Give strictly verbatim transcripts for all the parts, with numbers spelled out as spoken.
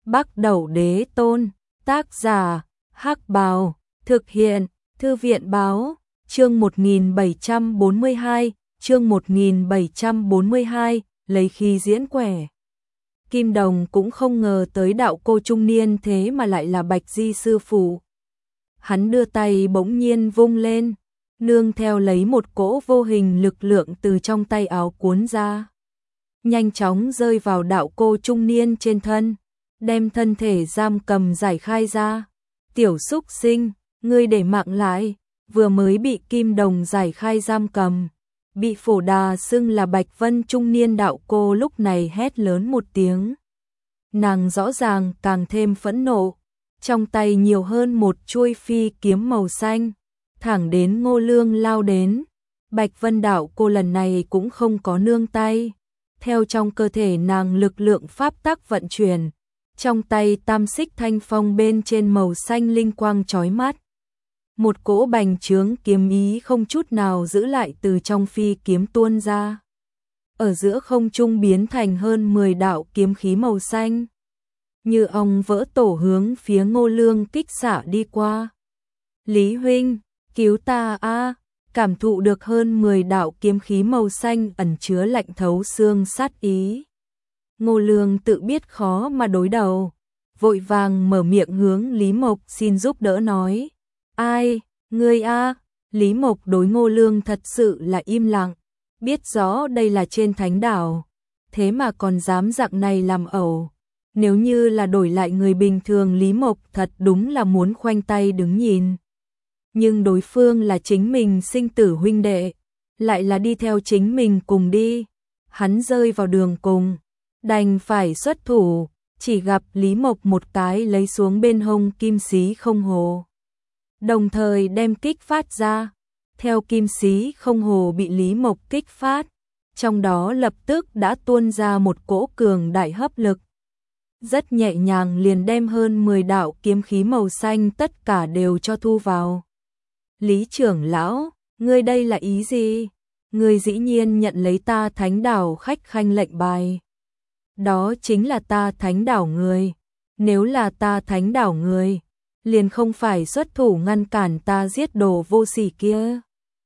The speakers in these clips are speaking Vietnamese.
Bắc Đẩu Đế Tôn, tác giả, Hắc Bào, thực hiện, Thư viện Báo, chương một nghìn bảy trăm bốn mươi hai, chương một nghìn bảy trăm bốn mươi hai, lấy khí diễn quẻ. Kim Đồng cũng không ngờ tới đạo cô trung niên thế mà lại là Bạch Di sư phụ. Hắn đưa tay bỗng nhiên vung lên, nương theo lấy một cỗ vô hình lực lượng từ trong tay áo cuốn ra. Nhanh chóng rơi vào đạo cô trung niên trên thân, đem thân thể giam cầm giải khai ra. Tiểu xúc sinh, ngươi để mạng lại, vừa mới bị Kim Đồng giải khai giam cầm. Bị Phổ Đà xưng là Bạch Vân trung niên đạo cô lúc này hét lớn một tiếng. Nàng rõ ràng càng thêm phẫn nộ, trong tay nhiều hơn một chuôi phi kiếm màu xanh, thẳng đến Ngô Lương lao đến. Bạch Vân đạo cô lần này cũng không có nương tay, theo trong cơ thể nàng lực lượng pháp tắc vận chuyển, trong tay tam xích thanh phong bên trên màu xanh linh quang chói mắt. Một cỗ bành trướng kiếm ý không chút nào giữ lại từ trong phi kiếm tuôn ra. Ở giữa không trung biến thành hơn mười đạo kiếm khí màu xanh, như ong vỡ tổ hướng phía Ngô Lương kích xạ đi qua. Lý huynh, cứu ta a! Cảm thụ được hơn mười đạo kiếm khí màu xanh ẩn chứa lạnh thấu xương sát ý. Ngô Lương tự biết khó mà đối đầu, vội vàng mở miệng hướng Lý Mộc xin giúp đỡ nói. Ai, ngươi a? Lý Mộc đối Ngô Lương thật sự là im lặng, biết rõ đây là trên thánh đảo, thế mà còn dám dạng này làm ẩu. Nếu như là đổi lại người bình thường, Lý Mộc thật đúng là muốn khoanh tay đứng nhìn. Nhưng đối phương là chính mình sinh tử huynh đệ, lại là đi theo chính mình cùng đi. Hắn rơi vào đường cùng, đành phải xuất thủ, chỉ gặp Lý Mộc một cái lấy xuống bên hông kim xí không hồ, đồng thời đem kích phát ra. Theo kim xí không hồ bị Lý Mộc kích phát, trong đó lập tức đã tuôn ra một cỗ cường đại hấp lực. Rất nhẹ nhàng liền đem hơn mười đạo kiếm khí màu xanh tất cả đều cho thu vào. Lý trưởng lão, ngươi đây là ý gì? Ngươi dĩ nhiên nhận lấy ta thánh đảo khách khanh lệnh bài. Đó chính là ta thánh đảo người. Nếu là ta thánh đảo người, liền không phải xuất thủ ngăn cản ta giết đồ vô sỉ kia.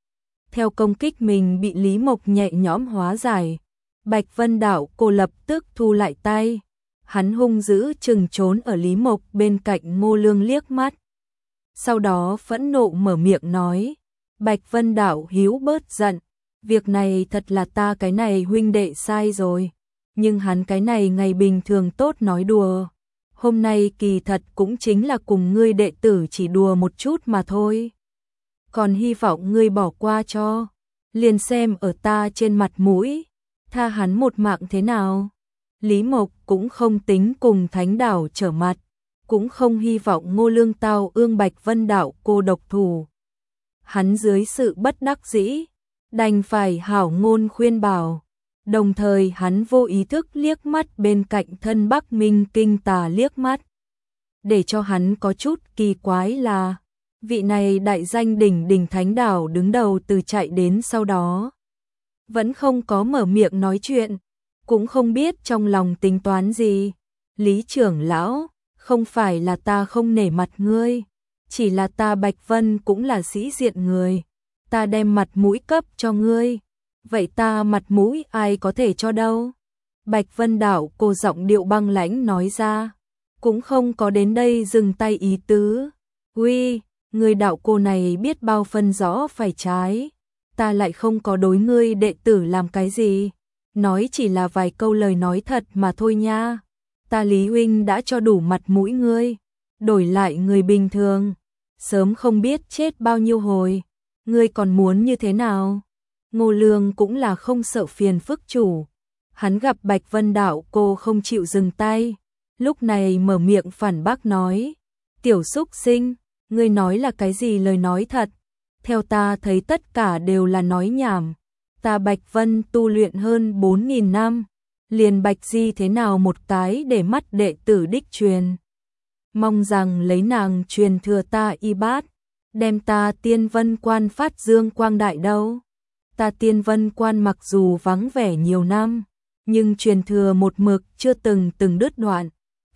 Theo công kích mình bị Lý Mộc nhẹ nhõm hóa giải, Bạch Vân đạo cô lập tức thu lại tay. Hắn hung dữ chừng trốn ở Lý Mộc bên cạnh Ngô Lương liếc mắt. Sau đó phẫn nộ mở miệng nói, Bạch Vân đạo hiếu bớt giận, việc này thật là ta cái này huynh đệ sai rồi, nhưng hắn cái này ngày bình thường tốt nói đùa, hôm nay kỳ thật cũng chính là cùng ngươi đệ tử chỉ đùa một chút mà thôi. Còn hy vọng ngươi bỏ qua cho, liền xem ở ta trên mặt mũi, tha hắn một mạng thế nào. Lý Mộc cũng không tính cùng thánh đảo trở mặt, cũng không hy vọng Ngô Lương tao ương Bạch Vân đạo cô độc thủ. Hắn dưới sự bất đắc dĩ, đành phải hảo ngôn khuyên bảo, đồng thời hắn vô ý thức liếc mắt bên cạnh thân Bắc Minh Kinh Tà liếc mắt. Để cho hắn có chút kỳ quái là, vị này đại danh đỉnh đỉnh thánh đảo đứng đầu từ chạy đến sau đó, vẫn không có mở miệng nói chuyện, cũng không biết trong lòng tính toán gì. Lý trưởng lão, không phải là ta không nể mặt ngươi, chỉ là ta Bạch Vân cũng là sĩ diện người, ta đem mặt mũi cấp cho ngươi, vậy ta mặt mũi ai có thể cho đâu. Bạch Vân đạo cô giọng điệu băng lãnh nói ra, cũng không có đến đây dừng tay ý tứ. Uy, người đạo cô này biết bao phân rõ phải trái, ta lại không có đối ngươi đệ tử làm cái gì, nói chỉ là vài câu lời nói thật mà thôi nha. Ta Lý huynh đã cho đủ mặt mũi ngươi, đổi lại người bình thường, sớm không biết chết bao nhiêu hồi, ngươi còn muốn như thế nào? Ngô Lương cũng là không sợ phiền phức chủ, hắn gặp Bạch Vân đạo cô không chịu dừng tay, lúc này mở miệng phản bác nói, tiểu xúc sinh, ngươi nói là cái gì lời nói thật? Theo ta thấy tất cả đều là nói nhảm, ta Bạch Vân tu luyện hơn bốn nghìn năm, liền Bạch Di thế nào một cái để mắt đệ tử đích truyền. Mong rằng lấy nàng truyền thừa ta y bát, đem ta Tiên Vân Quan phát dương quang đại đâu. Ta Tiên Vân Quan mặc dù vắng vẻ nhiều năm, nhưng truyền thừa một mực chưa từng từng đứt đoạn,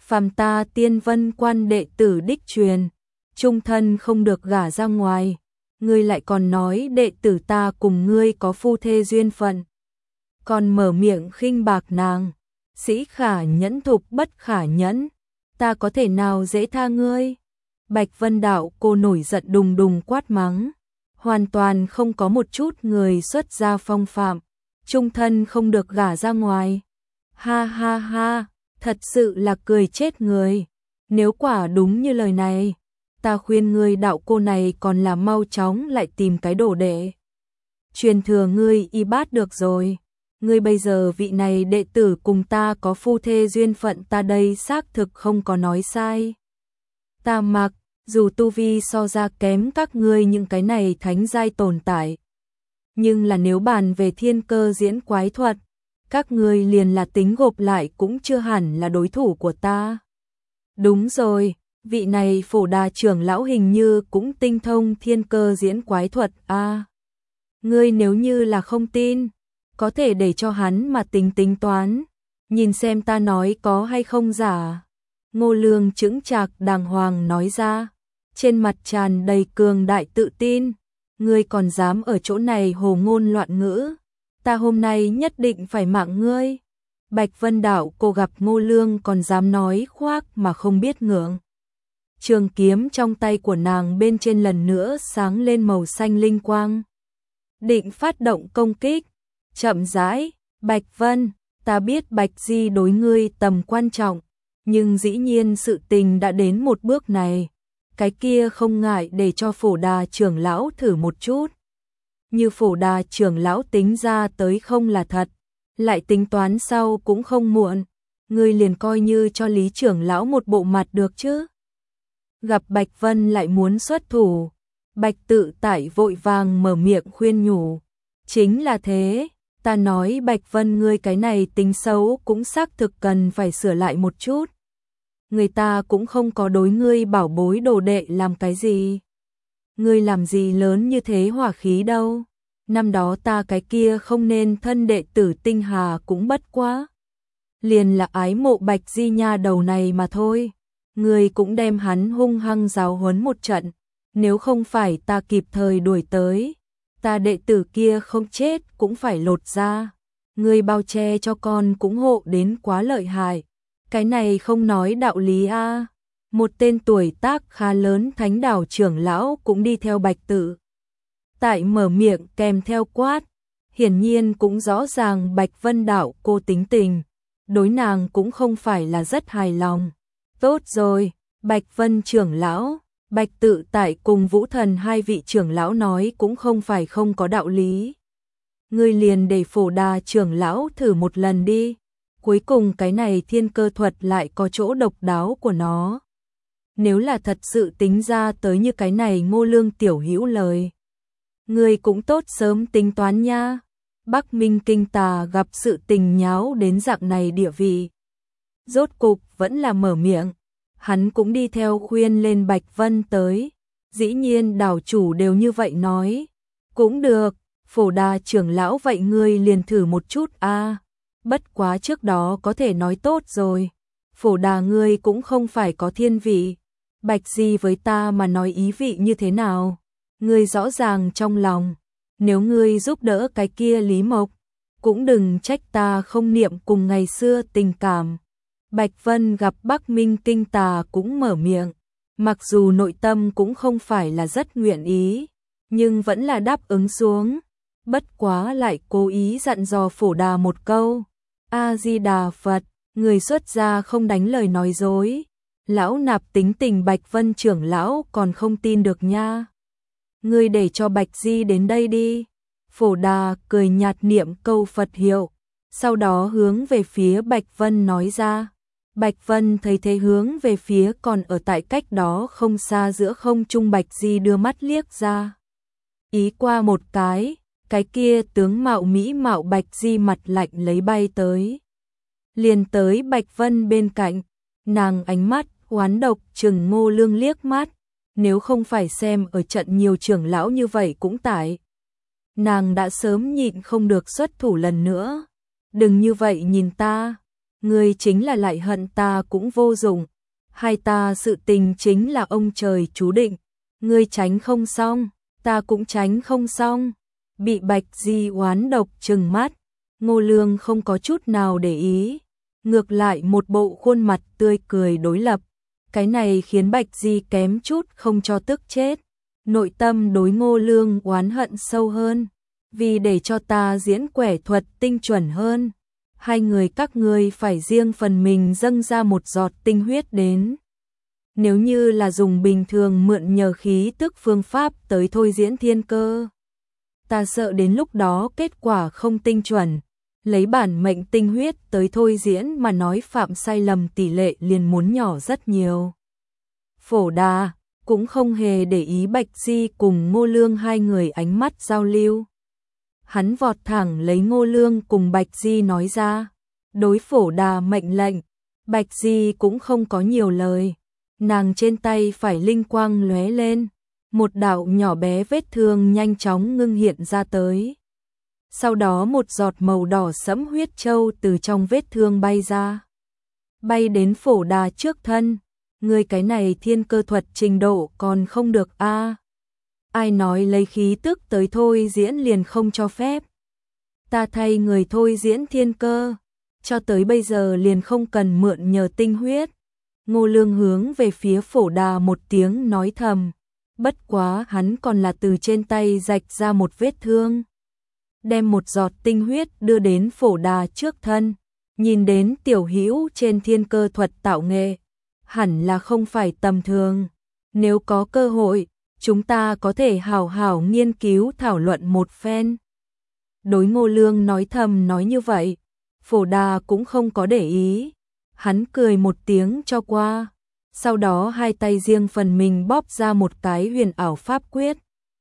phàm ta Tiên Vân Quan đệ tử đích truyền, chung thân không được gả ra ngoài, ngươi lại còn nói đệ tử ta cùng ngươi có phu thê duyên phận, còn mở miệng khinh bạc nàng, sĩ khả nhẫn thục bất khả nhẫn, ta có thể nào dễ tha ngươi? Bạch Vân Đạo cô nổi giận đùng đùng quát mắng, hoàn toàn không có một chút người xuất gia phong phạm, chung thân không được gả ra ngoài. Ha ha ha, thật sự là cười chết người. Nếu quả đúng như lời này, ta khuyên ngươi đạo cô này còn là mau chóng lại tìm cái đồ đệ truyền thừa ngươi y bát được rồi. Ngươi bây giờ vị này đệ tử cùng ta có phu thê duyên phận, ta đây xác thực không có nói sai. Ta mặc, dù tu vi so ra kém các ngươi những cái này thánh giai tồn tại, nhưng là nếu bàn về thiên cơ diễn quái thuật, các ngươi liền là tính gộp lại cũng chưa hẳn là đối thủ của ta. Đúng rồi, vị này Phổ Đà trưởng lão hình như cũng tinh thông thiên cơ diễn quái thuật a. À, ngươi nếu như là không tin, có thể để cho hắn mà tính tính toán, nhìn xem ta nói có hay không giả. Ngô Lương chững chạc đàng hoàng nói ra, trên mặt tràn đầy cường đại tự tin. Ngươi còn dám ở chỗ này hồ ngôn loạn ngữ, ta hôm nay nhất định phải mạng ngươi. Bạch Vân Đạo cô gặp Ngô Lương còn dám nói khoác mà không biết ngượng. Trường kiếm trong tay của nàng bên trên lần nữa sáng lên màu xanh linh quang, định phát động công kích. Chậm rãi, Bạch Vân, ta biết Bạch Di đối ngươi tầm quan trọng, nhưng dĩ nhiên sự tình đã đến một bước này, cái kia không ngại để cho Phổ Đà trưởng lão thử một chút. Như Phổ Đà trưởng lão tính ra tới không là thật, lại tính toán sau cũng không muộn, ngươi liền coi như cho Lý trưởng lão một bộ mặt được chứ. Gặp Bạch Vân lại muốn xuất thủ, Bạch Tự Tại vội vàng mở miệng khuyên nhủ, chính là thế, ta nói Bạch Vân ngươi cái này tính xấu cũng xác thực cần phải sửa lại một chút. Người ta cũng không có đối ngươi bảo bối đồ đệ làm cái gì. Ngươi làm gì lớn như thế hỏa khí đâu. Năm đó ta cái kia không nên thân đệ tử Tinh Hà cũng bất quá. Liền là ái mộ Bạch Di nha đầu này mà thôi. Ngươi cũng đem hắn hung hăng giáo huấn một trận. Nếu không phải ta kịp thời đuổi tới, ta đệ tử kia không chết cũng phải lột ra. Ngươi bao che cho con cũng hộ đến quá lợi hại. Cái này không nói đạo lý a. À. Một tên tuổi tác khá lớn thánh đảo trưởng lão cũng đi theo Bạch Tự Tại mở miệng kèm theo quát, hiển nhiên cũng rõ ràng Bạch Vân đạo cô tính tình, đối nàng cũng không phải là rất hài lòng. Tốt rồi, Bạch Vân trưởng lão, Bạch Tự Tại cùng Vũ Thần hai vị trưởng lão nói cũng không phải không có đạo lý. Ngươi liền để Phổ Đà trưởng lão thử một lần đi. Cuối cùng cái này thiên cơ thuật lại có chỗ độc đáo của nó. Nếu là thật sự tính ra tới như cái này Ngô Lương tiểu hữu lời, người cũng tốt sớm tính toán nha. Bắc Minh Kinh Tà gặp sự tình nháo đến dạng này địa vị, rốt cục vẫn là mở miệng, hắn cũng đi theo khuyên lên Bạch Vân tới. Dĩ nhiên đảo chủ đều như vậy nói, cũng được, Phổ Đà trưởng lão vậy ngươi liền thử một chút a. À. Bất quá trước đó có thể nói tốt rồi, Phổ Đà ngươi cũng không phải có thiên vị, Bạch Di với ta mà nói ý vị như thế nào, ngươi rõ ràng trong lòng, nếu ngươi giúp đỡ cái kia Lý Mộc, cũng đừng trách ta không niệm cùng ngày xưa tình cảm. Bạch Vân gặp Bắc Minh Kinh Tà cũng mở miệng, mặc dù nội tâm cũng không phải là rất nguyện ý, nhưng vẫn là đáp ứng xuống, bất quá lại cố ý dặn dò Phổ Đà một câu. A-di-đà Phật, người xuất gia không đánh lời nói dối. Lão nạp tính tình Bạch Vân trưởng lão còn không tin được nha. Ngươi để cho Bạch Di đến đây đi. Phổ Đà cười nhạt niệm câu Phật hiệu, sau đó hướng về phía Bạch Vân nói ra. Bạch Vân thấy thế hướng về phía còn ở tại cách đó không xa giữa không trung Bạch Di đưa mắt liếc ra. Ý qua một cái, cái kia tướng mạo mỹ mạo Bạch Di mặt lạnh lấy bay tới. Liền tới Bạch Vân bên cạnh, nàng ánh mắt oán độc chừng Ngô Lương liếc mắt, nếu không phải xem ở trận nhiều trưởng lão như vậy cũng tại. Nàng đã sớm nhịn không được xuất thủ lần nữa. Đừng như vậy nhìn ta, ngươi chính là lại hận ta cũng vô dụng, hai ta sự tình chính là ông trời chú định, ngươi tránh không xong, ta cũng tránh không xong. Bị Bạch Di oán độc trừng mắt, Ngô Lương không có chút nào để ý, ngược lại một bộ khuôn mặt tươi cười đối lập, cái này khiến Bạch Di kém chút không cho tức chết, nội tâm đối Ngô Lương oán hận sâu hơn, vì để cho ta diễn quẻ thuật tinh chuẩn hơn, hai người các ngươi phải riêng phần mình dâng ra một giọt tinh huyết đến. Nếu như là dùng bình thường mượn nhờ khí tức phương pháp tới thôi diễn thiên cơ, ta sợ đến lúc đó kết quả không tinh chuẩn, lấy bản mệnh tinh huyết tới thôi diễn mà nói phạm sai lầm tỷ lệ liền muốn nhỏ rất nhiều. Phổ Đà cũng không hề để ý Bạch Di cùng Ngô Lương hai người ánh mắt giao lưu. Hắn vọt thẳng lấy Ngô Lương cùng Bạch Di nói ra, đối Phổ Đà mệnh lệnh, Bạch Di cũng không có nhiều lời, nàng trên tay phải linh quang lóe lên, một đạo nhỏ bé vết thương nhanh chóng ngưng hiện ra tới. Sau đó một giọt màu đỏ sẫm huyết châu từ trong vết thương bay ra, bay đến Phổ Đà trước thân. Người cái này thiên cơ thuật trình độ còn không được a à. Ai nói lấy khí tức tới thôi diễn liền không cho phép. Ta thay người thôi diễn thiên cơ, cho tới bây giờ liền không cần mượn nhờ tinh huyết. Ngô Lương hướng về phía Phổ Đà một tiếng nói thầm, bất quá hắn còn là từ trên tay rạch ra một vết thương. Đem một giọt tinh huyết đưa đến Phổ Đà trước thân, nhìn đến tiểu hữu trên thiên cơ thuật tạo nghệ, hẳn là không phải tầm thường. Nếu có cơ hội, chúng ta có thể hảo hảo nghiên cứu thảo luận một phen. Đối Ngô Lương nói thầm nói như vậy, Phổ Đà cũng không có để ý. Hắn cười một tiếng cho qua, sau đó hai tay riêng phần mình bóp ra một cái huyền ảo pháp quyết.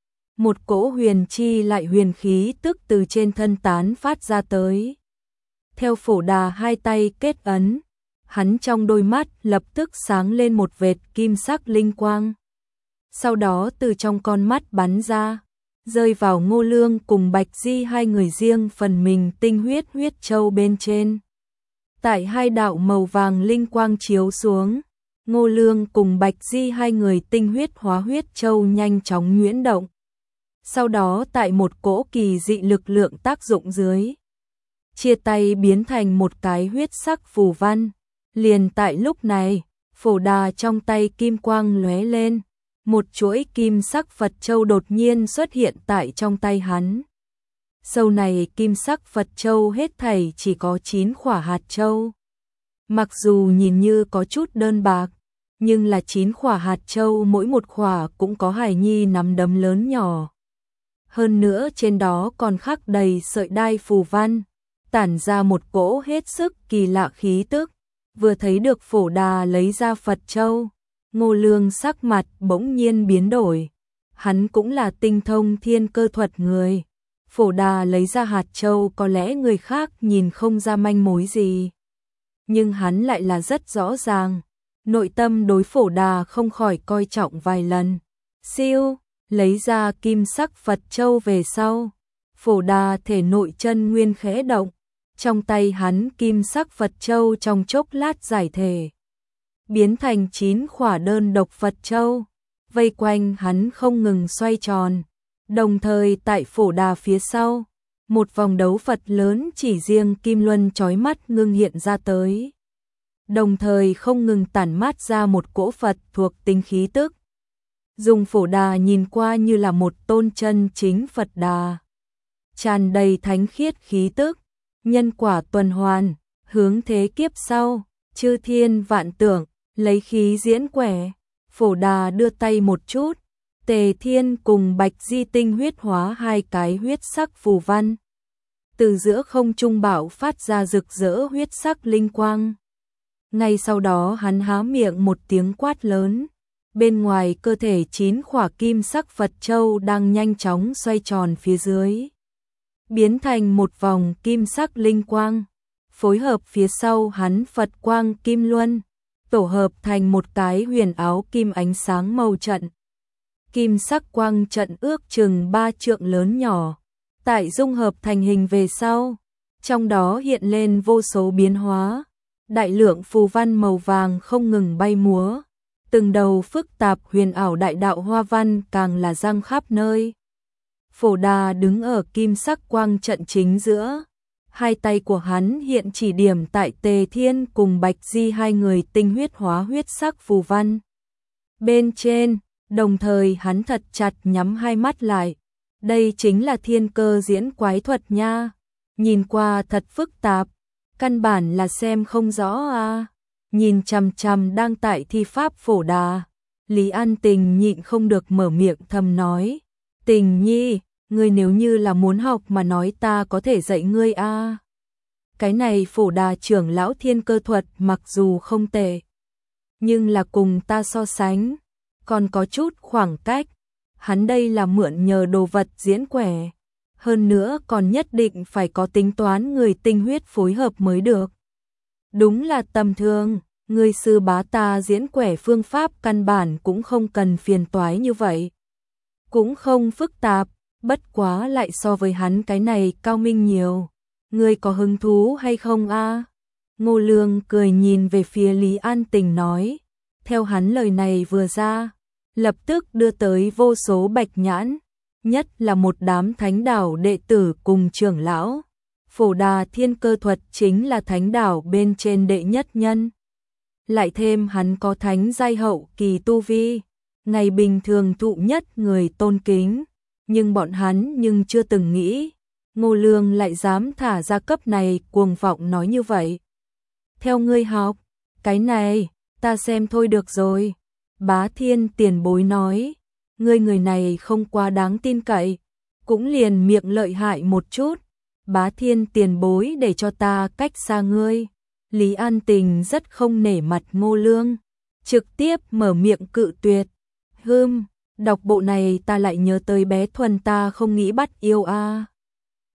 Một cỗ huyền chi lại huyền khí tức từ trên thân tán phát ra tới. Theo Phổ Đà hai tay kết ấn, hắn trong đôi mắt lập tức sáng lên một vệt kim sắc linh quang. Sau đó từ trong con mắt bắn ra, rơi vào Ngô Lương cùng Bạch Di hai người riêng phần mình tinh huyết huyết châu bên trên. Tại hai đạo màu vàng linh quang chiếu xuống, Ngô Lương cùng Bạch Di hai người tinh huyết hóa huyết châu nhanh chóng nhuyễn động. Sau đó tại một cỗ kỳ dị lực lượng tác dụng dưới, chia tay biến thành một cái huyết sắc phù văn. Liền tại lúc này, Phổ Đà trong tay kim quang lóe lên, một chuỗi kim sắc Phật châu đột nhiên xuất hiện tại trong tay hắn. Sau này kim sắc Phật châu hết thảy chỉ có chín khỏa hạt châu. Mặc dù nhìn như có chút đơn bạc, nhưng là chín khỏa hạt châu mỗi một khỏa cũng có hài nhi nắm đấm lớn nhỏ. Hơn nữa trên đó còn khắc đầy sợi đai phù văn, tản ra một cỗ hết sức kỳ lạ khí tức. Vừa thấy được Phổ Đà lấy ra Phật châu, Ngô Lương sắc mặt bỗng nhiên biến đổi. Hắn cũng là tinh thông thiên cơ thuật người. Phổ Đà lấy ra hạt châu có lẽ người khác nhìn không ra manh mối gì, nhưng hắn lại là rất rõ ràng. Nội tâm đối Phổ Đà không khỏi coi trọng vài lần. Siêu, lấy ra kim sắc Phật châu về sau, Phổ Đà thể nội chân nguyên khẽ động. Trong tay hắn kim sắc Phật châu trong chốc lát giải thể, biến thành chín khỏa đơn độc Phật châu, vây quanh hắn không ngừng xoay tròn. Đồng thời tại Phổ Đà phía sau, một vòng đấu Phật lớn chỉ riêng kim luân chói mắt ngưng hiện ra tới. Đồng thời không ngừng tản mát ra một cỗ Phật thuộc tính khí tức. Dùng Phổ Đà nhìn qua như là một tôn chân chính Phật Đà, tràn đầy thánh khiết khí tức. Nhân quả tuần hoàn, hướng thế kiếp sau, chư thiên vạn tưởng, lấy khí diễn quẻ. Phổ Đà đưa tay một chút, Tề Thiên cùng Bạch Di tinh huyết hóa hai cái huyết sắc phù văn. Từ giữa không trung bạo phát ra rực rỡ huyết sắc linh quang. Ngay sau đó hắn há miệng một tiếng quát lớn. Bên ngoài cơ thể chín khỏa kim sắc Phật châu đang nhanh chóng xoay tròn phía dưới, biến thành một vòng kim sắc linh quang, phối hợp phía sau hắn Phật quang kim luân, tổ hợp thành một cái huyền áo kim ánh sáng màu trận. Kim sắc quang trận ước chừng ba trượng lớn nhỏ, tại dung hợp thành hình về sau, trong đó hiện lên vô số biến hóa, đại lượng phù văn màu vàng không ngừng bay múa, từng đầu phức tạp huyền ảo đại đạo hoa văn càng là răng khắp nơi. Phổ Đà đứng ở kim sắc quang trận chính giữa, hai tay của hắn hiện chỉ điểm tại Tề Thiên cùng Bạch Di hai người tinh huyết hóa huyết sắc phù văn. Bên trên, đồng thời hắn thật chặt nhắm hai mắt lại. Đây chính là thiên cơ diễn quái thuật nha. Nhìn qua thật phức tạp, căn bản là xem không rõ à. Nhìn chằm chằm đang tại thi pháp Phổ Đà, Lý An Tình nhịn không được mở miệng thầm nói. Tình nhi, ngươi nếu như là muốn học mà nói ta có thể dạy ngươi a. À. Cái này Phổ Đà trưởng lão thiên cơ thuật mặc dù không tệ, nhưng là cùng ta so sánh, còn có chút khoảng cách. Hắn đây là mượn nhờ đồ vật diễn quẻ, hơn nữa còn nhất định phải có tính toán người tinh huyết phối hợp mới được. Đúng là tầm thường, người sư bá ta diễn quẻ phương pháp căn bản cũng không cần phiền toái như vậy. Cũng không phức tạp, bất quá lại so với hắn cái này cao minh nhiều. Ngươi có hứng thú hay không a? À? Ngô Lương cười nhìn về phía Lý An Tình nói. Theo hắn lời này vừa ra, lập tức đưa tới vô số bạch nhãn, nhất là một đám thánh đảo đệ tử cùng trưởng lão. Phổ Đà thiên cơ thuật chính là thánh đảo bên trên đệ nhất nhân. Lại thêm hắn có thánh giai hậu kỳ tu vi, ngày bình thường thụ nhất người tôn kính, nhưng bọn hắn nhưng chưa từng nghĩ Ngô Lương lại dám thả ra cấp này cuồng vọng nói như vậy. Theo ngươi học, cái này, ta xem thôi được rồi. Bá Thiên tiền bối nói, ngươi người này không quá đáng tin cậy, cũng liền miệng lợi hại một chút. Bá Thiên tiền bối để cho ta cách xa ngươi. Lý An Tình rất không nể mặt Ngô Lương, trực tiếp mở miệng cự tuyệt. Hừm, đọc bộ này ta lại nhớ tới bé Thuần ta không nghĩ bắt yêu a. À.